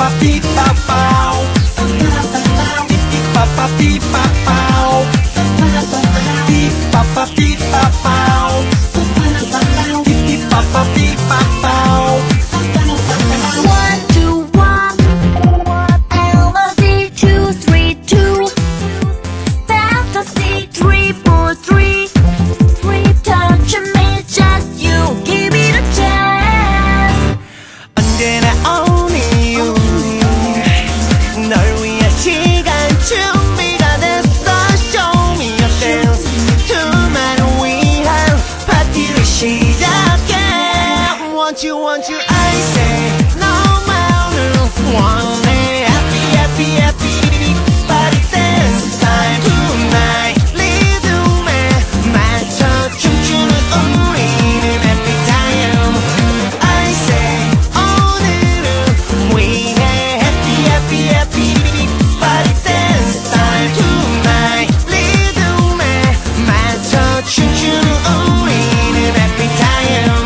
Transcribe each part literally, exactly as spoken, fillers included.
Want you, want you, I say no matter one day. Happy, happy, happy party dance time tonight. 리듬에 맞춰 춤추는 우리는 happy time. I say 오늘은 위해 happy, happy, happy party dance time tonight. 리듬에 맞춰 춤추는 우리는 happy time.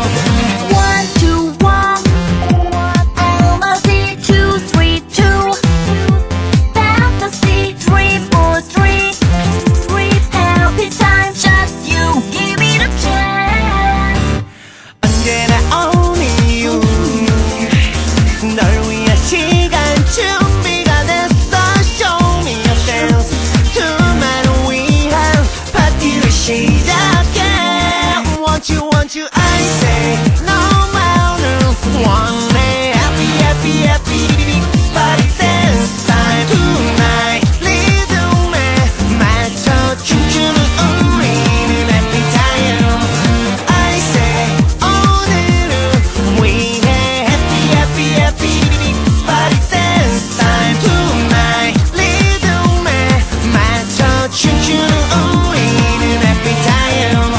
Want you, want you, I say no matter one day. Happy, happy, happy party dance time tonight. 리듬에 맞춰 춤추는 우리는 happy time. I say 오늘은 위해 happy, happy, happy party dance time tonight. 리듬에 맞춰 춤추는 우리는 happy time.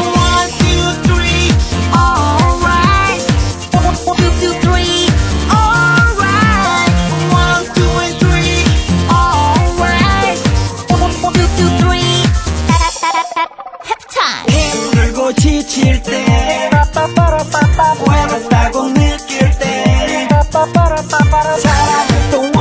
지칠 때 외롭다고 느낄 때 사랑을 또